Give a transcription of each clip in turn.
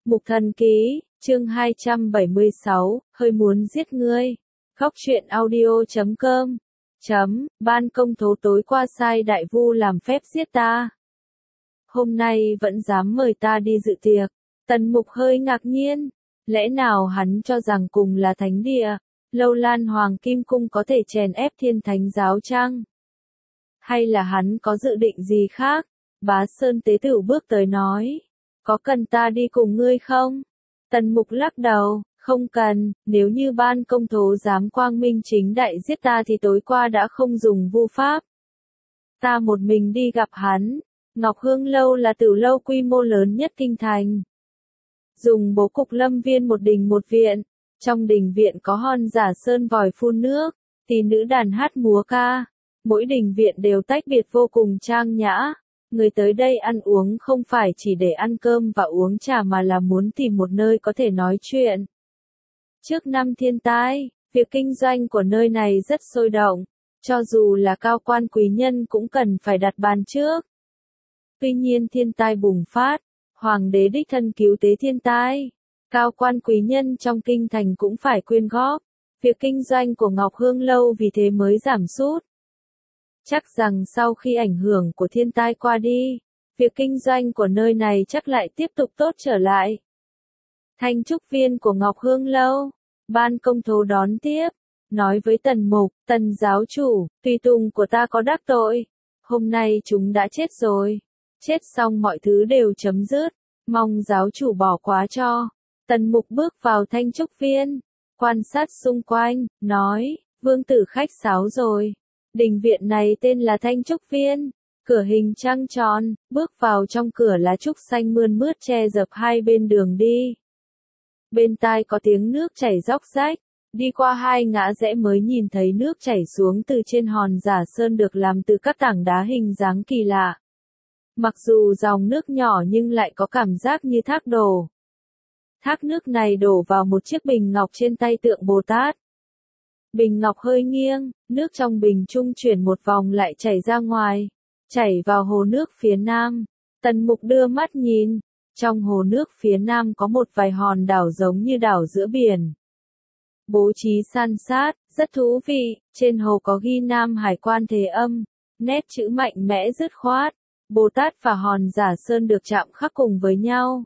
Mục Thần Ký, chương 276, hơi muốn giết ngươi. Góc truyện audio.com. Ban công tố tối qua sai đại vu làm phép giết ta. Hôm nay vẫn dám mời ta đi dự tiệc. Tần Mục hơi ngạc nhiên. Lẽ nào hắn cho rằng cùng là thánh địa, Lâu Lan Hoàng Kim Cung có thể chèn ép Thiên Thánh giáo chăng? Hay là hắn có dự định gì khác? Bá Sơn Tế Tửu bước tới nói. Có cần ta đi cùng ngươi không? Tần Mục lắc đầu, không cần, nếu như ban công tố dám quang minh chính đại giết ta thì tối qua đã không dùng vu pháp. Ta một mình đi gặp hắn. Ngọc Hương Lâu là tử lâu quy mô lớn nhất kinh thành. Dùng bố cục lâm viên một đình một viện. Trong đình viện có hòn giả sơn vòi phun nước, tỷ nữ đàn hát múa ca. Mỗi đình viện đều tách biệt vô cùng trang nhã. Người tới đây ăn uống không phải chỉ để ăn cơm và uống trà mà là muốn tìm một nơi có thể nói chuyện. Trước năm thiên tai, việc kinh doanh của nơi này rất sôi động, cho dù là cao quan quý nhân cũng cần phải đặt bàn trước. Tuy nhiên thiên tai bùng phát, hoàng đế đích thân cứu tế thiên tai, cao quan quý nhân trong kinh thành cũng phải quyên góp, việc kinh doanh của Ngọc Hương Lâu vì thế mới giảm sút. Chắc rằng sau khi ảnh hưởng của thiên tai qua đi, việc kinh doanh của nơi này chắc lại tiếp tục tốt trở lại. Thanh trúc viên của Ngọc Hương Lâu, ban công tố đón tiếp, nói với Tần Mục, Tần giáo chủ, tùy tùng của ta có đắc tội, hôm nay chúng đã chết rồi, chết xong mọi thứ đều chấm dứt, mong giáo chủ bỏ qua cho. Tần Mục bước vào thanh trúc viên, quan sát xung quanh, nói, vương tử khách sáo rồi. Đình viện này tên là Thanh Trúc Viên, cửa hình trăng tròn, bước vào trong cửa lá trúc xanh mơn mướt che dập hai bên đường đi. Bên tai có tiếng nước chảy róc rách, đi qua hai ngã rẽ mới nhìn thấy nước chảy xuống từ trên hòn giả sơn được làm từ các tảng đá hình dáng kỳ lạ. Mặc dù dòng nước nhỏ nhưng lại có cảm giác như thác đổ. Thác nước này đổ vào một chiếc bình ngọc trên tay tượng Bồ Tát. Bình ngọc hơi nghiêng, nước trong bình trung chuyển một vòng lại chảy ra ngoài, chảy vào hồ nước phía nam. Tần Mục đưa mắt nhìn, trong hồ nước phía nam có một vài hòn đảo giống như đảo giữa biển. Bố trí san sát, rất thú vị, trên hồ có ghi Nam Hải Quan Thế Âm, nét chữ mạnh mẽ dứt khoát, Bồ Tát và hòn giả sơn được chạm khắc cùng với nhau.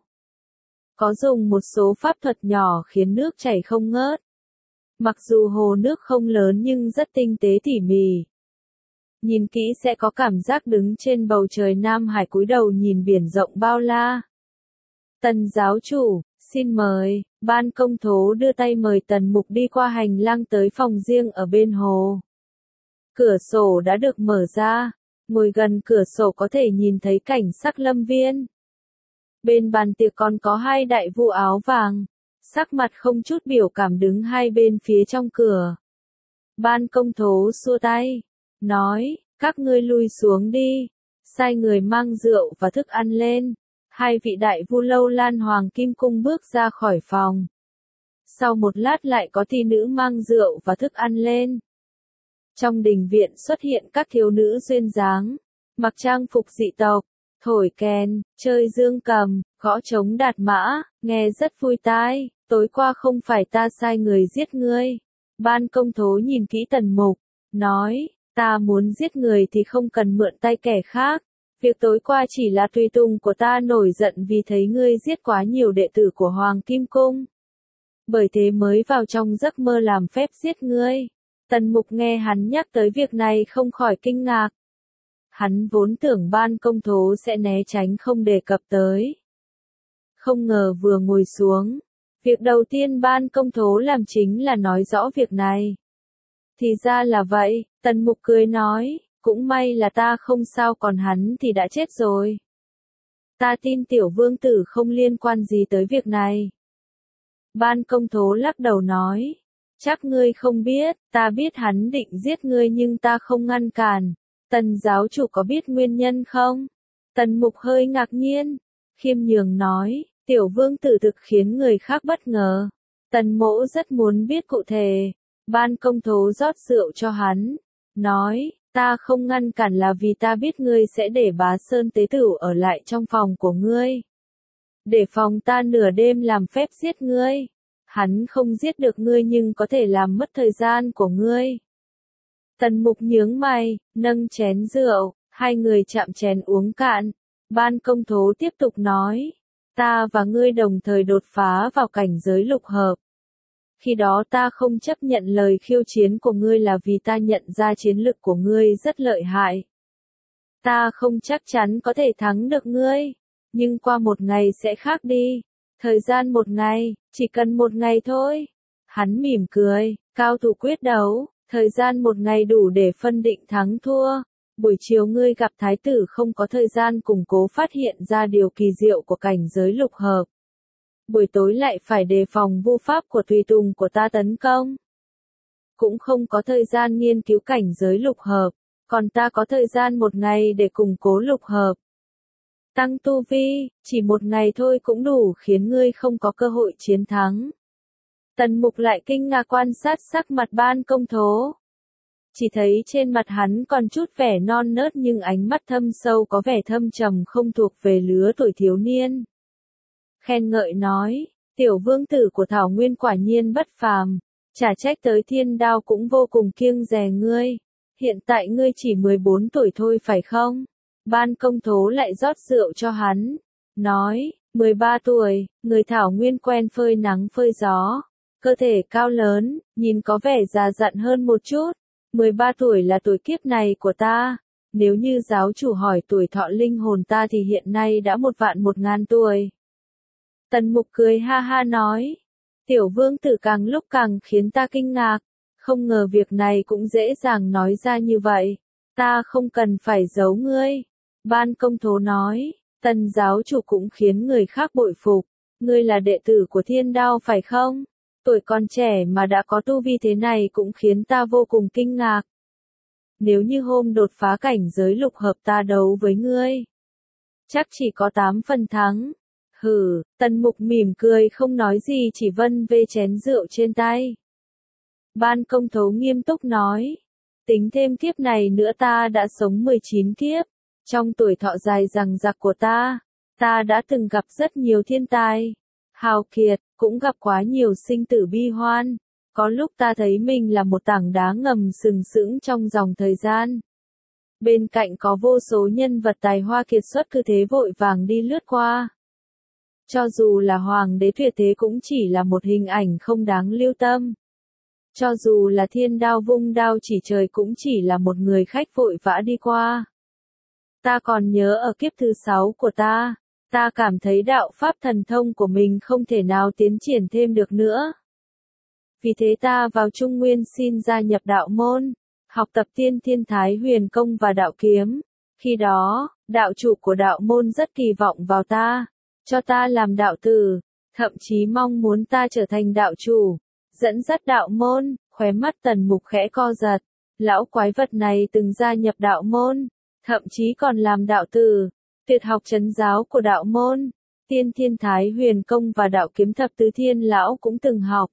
Có dùng một số pháp thuật nhỏ khiến nước chảy không ngớt. Mặc dù hồ nước không lớn nhưng rất tinh tế tỉ mỉ. Nhìn kỹ sẽ có cảm giác đứng trên bầu trời Nam Hải cúi đầu nhìn biển rộng bao la. Tần giáo chủ, xin mời, ban công tố đưa tay mời Tần Mục đi qua hành lang tới phòng riêng ở bên hồ. Cửa sổ đã được mở ra, ngồi gần cửa sổ có thể nhìn thấy cảnh sắc lâm viên. Bên bàn tiệc còn có hai đại vu áo vàng. Sắc mặt không chút biểu cảm đứng hai bên phía trong cửa. Ban công tố xua tay, nói, các ngươi lui xuống đi, sai người mang rượu và thức ăn lên. Hai vị đại vu Lâu Lan Hoàng Kim Cung bước ra khỏi phòng. Sau một lát lại có thị nữ mang rượu và thức ăn lên. Trong đình viện xuất hiện các thiếu nữ duyên dáng, mặc trang phục dị tộc, thổi kèn, chơi dương cầm, gõ trống đạt mã, nghe rất vui tai. Tối qua không phải ta sai người giết ngươi. Ban công tố nhìn kỹ Tần Mục, nói, ta muốn giết người thì không cần mượn tay kẻ khác. Việc tối qua chỉ là tùy tùng của ta nổi giận vì thấy ngươi giết quá nhiều đệ tử của Hoàng Kim Cung. Bởi thế mới vào trong giấc mơ làm phép giết ngươi. Tần Mục nghe hắn nhắc tới việc này không khỏi kinh ngạc. Hắn vốn tưởng ban công tố sẽ né tránh không đề cập tới. Không ngờ vừa ngồi xuống. Việc đầu tiên ban công tố làm chính là nói rõ việc này. Thì ra là vậy, Tần Mục cười nói, cũng may là ta không sao còn hắn thì đã chết rồi. Ta tin tiểu vương tử không liên quan gì tới việc này. Ban công tố lắc đầu nói, chắc ngươi không biết, ta biết hắn định giết ngươi nhưng ta không ngăn cản. Tần giáo chủ có biết nguyên nhân không? Tần Mục hơi ngạc nhiên, khiêm nhường nói. Tiểu vương tử thực khiến người khác bất ngờ. Tần Mỗ rất muốn biết cụ thể. Ban công tố rót rượu cho hắn. Nói, ta không ngăn cản là vì ta biết ngươi sẽ để Bá Sơn Tế Tửu ở lại trong phòng của ngươi. để phòng ta nửa đêm làm phép giết ngươi. Hắn không giết được ngươi nhưng có thể làm mất thời gian của ngươi. Tần Mục nhướng mày, nâng chén rượu, hai người chạm chén uống cạn. Ban Công Thố tiếp tục nói, ta và ngươi đồng thời đột phá vào cảnh giới lục hợp. Khi đó ta không chấp nhận lời khiêu chiến của ngươi là vì ta nhận ra chiến lực của ngươi rất lợi hại. Ta không chắc chắn có thể thắng được ngươi, nhưng qua một ngày sẽ khác đi. Thời gian một ngày, chỉ cần một ngày thôi. Hắn mỉm cười, cao thủ quyết đấu, thời gian một ngày đủ để phân định thắng thua. Buổi chiều ngươi gặp thái tử không có thời gian củng cố phát hiện ra điều kỳ diệu của cảnh giới lục hợp. Buổi tối lại phải đề phòng vu pháp của tùy tùng của ta tấn công. Cũng không có thời gian nghiên cứu cảnh giới lục hợp, còn ta có thời gian một ngày để củng cố lục hợp. Tăng tu vi, chỉ một ngày thôi cũng đủ khiến ngươi không có cơ hội chiến thắng. Tần Mục lại kinh ngạc quan sát sắc mặt Ban Công Thố. Chỉ thấy trên mặt hắn còn chút vẻ non nớt nhưng ánh mắt thâm sâu có vẻ thâm trầm không thuộc về lứa tuổi thiếu niên. Khen ngợi nói, tiểu vương tử của Thảo Nguyên quả nhiên bất phàm, chả trách tới Thiên Đao cũng vô cùng kiêng dè ngươi. Hiện tại ngươi chỉ 14 tuổi thôi phải không? Ban Công Thố lại rót rượu cho hắn, nói, 13 tuổi, người Thảo Nguyên quen phơi nắng phơi gió, cơ thể cao lớn, nhìn có vẻ già dặn hơn một chút. 13 tuổi là tuổi kiếp này của ta, nếu như giáo chủ hỏi tuổi thọ linh hồn ta thì hiện nay đã 1.100.000 tuổi. Tần Mục cười ha ha nói, tiểu vương tử càng lúc càng khiến ta kinh ngạc, không ngờ việc này cũng dễ dàng nói ra như vậy, ta không cần phải giấu ngươi. Ban Công Thố nói, Tần giáo chủ cũng khiến người khác bội phục, ngươi là đệ tử của Thiên Đao phải không? Tuổi còn trẻ mà đã có tu vi thế này cũng khiến ta vô cùng kinh ngạc. Nếu như hôm đột phá cảnh giới lục hợp ta đấu với ngươi, chắc chỉ có 8 phần thắng. Hừ, Tần Mục mỉm cười không nói gì chỉ vân vê chén rượu trên tay. Ban Công Thố nghiêm túc nói, tính thêm kiếp này nữa ta đã sống 19 kiếp. Trong tuổi thọ dài dằng dặc của ta đã từng gặp rất nhiều thiên tai, hào kiệt, cũng gặp quá nhiều sinh tử bi hoan. Có lúc ta thấy mình là một tảng đá ngầm sừng sững trong dòng thời gian. Bên cạnh có vô số nhân vật tài hoa kiệt xuất cứ thế vội vàng đi lướt qua. Cho dù là hoàng đế tuyệt thế cũng chỉ là một hình ảnh không đáng lưu tâm. Cho dù là Thiên Đao vung đao chỉ trời cũng chỉ là một người khách vội vã đi qua. Ta còn nhớ ở kiếp thứ 6 của ta cảm thấy đạo pháp thần thông của mình không thể nào tiến triển thêm được nữa. Vì thế ta vào Trung Nguyên xin gia nhập đạo môn, học tập Tiên Thiên Thái Huyền Công và đạo kiếm. Khi đó, đạo chủ của đạo môn rất kỳ vọng vào ta, cho ta làm đạo tử, thậm chí mong muốn ta trở thành đạo chủ, dẫn dắt đạo môn. Khóe mắt Tần Mục khẽ co giật, lão quái vật này từng gia nhập đạo môn, thậm chí còn làm đạo tử, tuyệt học trấn giáo của đạo môn, Tiên Thiên Thái Huyền Công và đạo kiếm thập tứ thiên lão cũng từng học.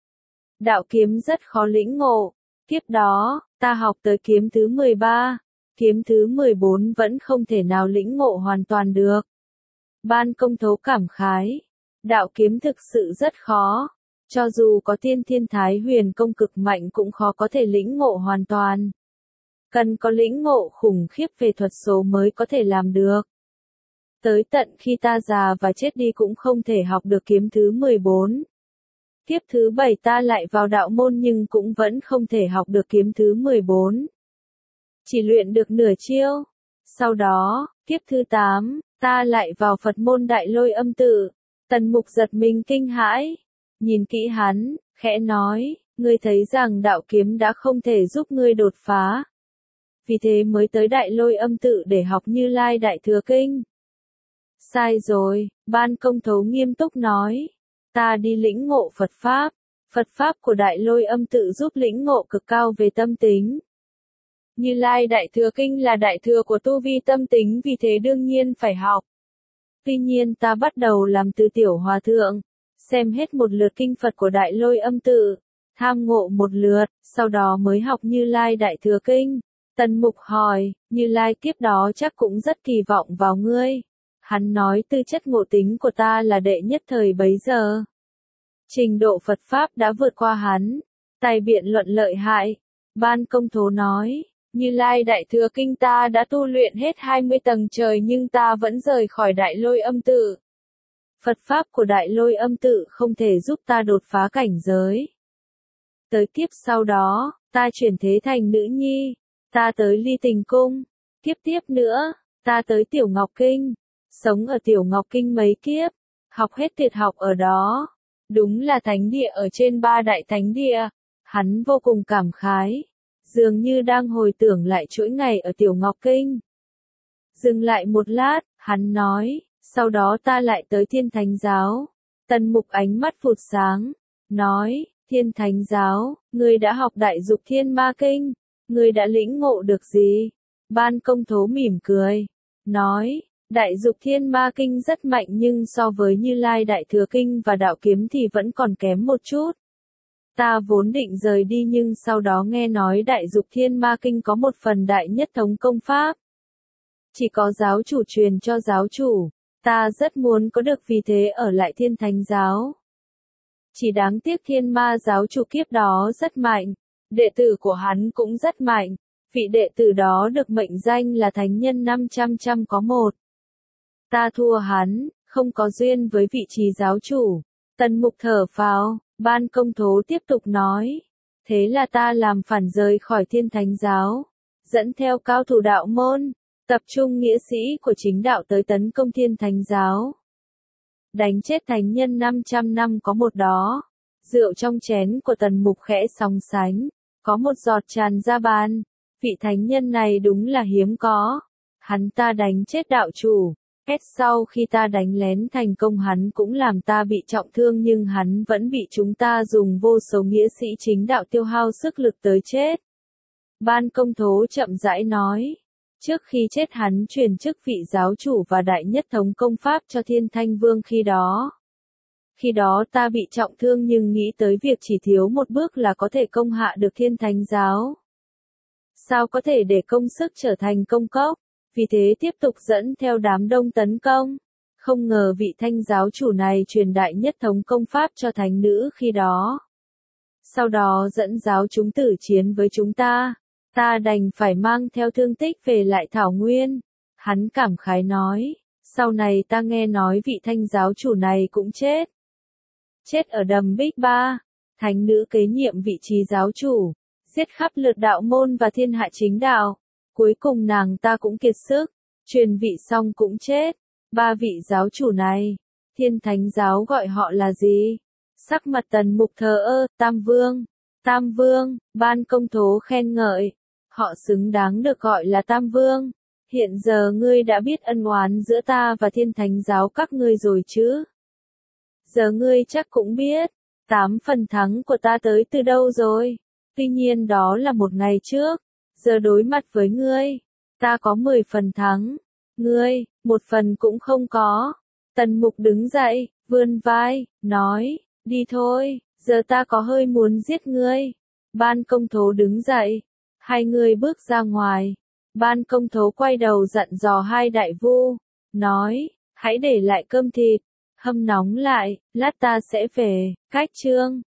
Đạo kiếm rất khó lĩnh ngộ, tiếp đó, ta học tới kiếm thứ 13, kiếm thứ 14 vẫn không thể nào lĩnh ngộ hoàn toàn được. Ban Công Thố cảm khái, đạo kiếm thực sự rất khó, cho dù có Tiên Thiên Thái Huyền Công cực mạnh cũng khó có thể lĩnh ngộ hoàn toàn. Cần có lĩnh ngộ khủng khiếp về thuật số mới có thể làm được. Tới tận khi ta già và chết đi cũng không thể học được kiếm thứ 14. Kiếp thứ 7 ta lại vào đạo môn nhưng cũng vẫn không thể học được kiếm thứ 14. Chỉ luyện được nửa chiêu. Sau đó, kiếp thứ 8, ta lại vào Phật môn Đại Lôi Âm Tự. Tần Mục giật mình kinh hãi. Nhìn kỹ hắn, khẽ nói, ngươi thấy rằng đạo kiếm đã không thể giúp ngươi đột phá. Vì thế mới tới Đại Lôi Âm Tự để học Như Lai Đại Thừa Kinh. Sai rồi, Ban Công Thố nghiêm túc nói. Ta đi lĩnh ngộ Phật Pháp. Phật Pháp của Đại Lôi Âm Tự giúp lĩnh ngộ cực cao về tâm tính. Như Lai Đại Thừa Kinh là đại thừa của tu vi tâm tính vì thế đương nhiên phải học. Tuy nhiên ta bắt đầu làm từ tiểu hòa thượng, xem hết một lượt kinh Phật của Đại Lôi Âm Tự, tham ngộ một lượt, sau đó mới học Như Lai Đại Thừa Kinh. Tần Mục hỏi, Như Lai kiếp đó chắc cũng rất kỳ vọng vào ngươi. Hắn nói tư chất ngộ tính của ta là đệ nhất thời bấy giờ. Trình độ Phật Pháp đã vượt qua hắn. Tài biện luận lợi hại. Ban Công Thố nói, Như Lai Đại Thừa Kinh ta đã tu luyện hết 20 tầng trời nhưng ta vẫn rời khỏi Đại Lôi Âm Tự. Phật Pháp của Đại Lôi Âm Tự không thể giúp ta đột phá cảnh giới. Tới kiếp sau đó, ta chuyển thế thành nữ nhi. Ta tới Ly Tình Cung. Kiếp tiếp nữa, ta tới Tiểu Ngọc Kinh. Sống ở Tiểu Ngọc Kinh mấy kiếp. Học hết tuyệt học ở đó. Đúng là thánh địa ở trên 3 đại thánh địa. Hắn vô cùng cảm khái. Dường như đang hồi tưởng lại chuỗi ngày ở Tiểu Ngọc Kinh. Dừng lại một lát, hắn nói, sau đó ta lại tới Thiên Thánh Giáo. Tần Mục ánh mắt phụt sáng, nói, Thiên Thánh Giáo, ngươi đã học Đại Dục Thiên Ma Kinh, ngươi đã lĩnh ngộ được gì? Ban Công Thố mỉm cười, nói, Đại Dục Thiên Ma Kinh rất mạnh nhưng so với Như Lai Đại Thừa Kinh và Đạo Kiếm thì vẫn còn kém một chút. Ta vốn định rời đi nhưng sau đó nghe nói Đại Dục Thiên Ma Kinh có một phần đại nhất thống công pháp. Chỉ có giáo chủ truyền cho giáo chủ, ta rất muốn có được vì thế ở lại Thiên Thánh Giáo. Chỉ đáng tiếc Thiên Ma giáo chủ kiếp đó rất mạnh, đệ tử của hắn cũng rất mạnh, vị đệ tử đó được mệnh danh là Thánh Nhân 500 trăm có một. Ta thua hắn, không có duyên với vị trí giáo chủ. Tần Mục thở phào, Ban Công Thố tiếp tục nói. Thế là ta làm phản rời khỏi Thiên Thánh Giáo, dẫn theo cao thủ đạo môn, tập trung nghĩa sĩ của chính đạo tới tấn công Thiên Thánh Giáo. Đánh chết Thánh Nhân 500 năm có một đó. Rượu trong chén của Tần Mục khẽ sóng sánh, có một giọt tràn ra bàn. Vị thánh nhân này đúng là hiếm có. Hắn ta đánh chết đạo chủ. Sau khi ta đánh lén thành công hắn cũng làm ta bị trọng thương nhưng hắn vẫn bị chúng ta dùng vô số nghĩa sĩ chính đạo tiêu hao sức lực tới chết. Ban Công Thố chậm rãi nói. Trước khi chết hắn truyền chức vị giáo chủ và đại nhất thống công pháp cho Thiên Thanh Vương khi đó. Khi đó ta bị trọng thương nhưng nghĩ tới việc chỉ thiếu một bước là có thể công hạ được Thiên Thánh Giáo. Sao có thể để công sức trở thành công cốc? Vì thế tiếp tục dẫn theo đám đông tấn công. Không ngờ vị thanh giáo chủ này truyền đại nhất thống công pháp cho thánh nữ khi đó. Sau đó dẫn giáo chúng tử chiến với chúng ta. Ta đành phải mang theo thương tích về lại Thảo Nguyên. Hắn cảm khái nói. Sau này ta nghe nói vị thanh giáo chủ này cũng chết. Chết ở đầm Bích Ba. Thánh nữ kế nhiệm vị trí giáo chủ. Giết khắp lượt đạo môn và thiên hạ chính đạo. Cuối cùng nàng ta cũng kiệt sức, truyền vị xong cũng chết. 3 vị giáo chủ này, Thiên Thánh Giáo gọi họ là gì? Sắc mặt Tần Mục thờ ơ, Tam Vương. Tam Vương, Ban Công Thố khen ngợi. Họ xứng đáng được gọi là Tam Vương. Hiện giờ ngươi đã biết ân oán giữa ta và Thiên Thánh Giáo các ngươi rồi chứ? Giờ ngươi chắc cũng biết, 8 phần thắng của ta tới từ đâu rồi? Tuy nhiên đó là một ngày trước. Giờ đối mặt với ngươi, ta có 10 phần thắng, ngươi, 1 phần cũng không có. Tần Mục đứng dậy, vươn vai, nói, đi thôi, giờ ta có hơi muốn giết ngươi. Ban Công Thố đứng dậy, hai người bước ra ngoài. Ban Công Thố quay đầu dặn dò hai đại vu, nói, hãy để lại cơm thịt, hâm nóng lại, lát ta sẽ về, cách chương.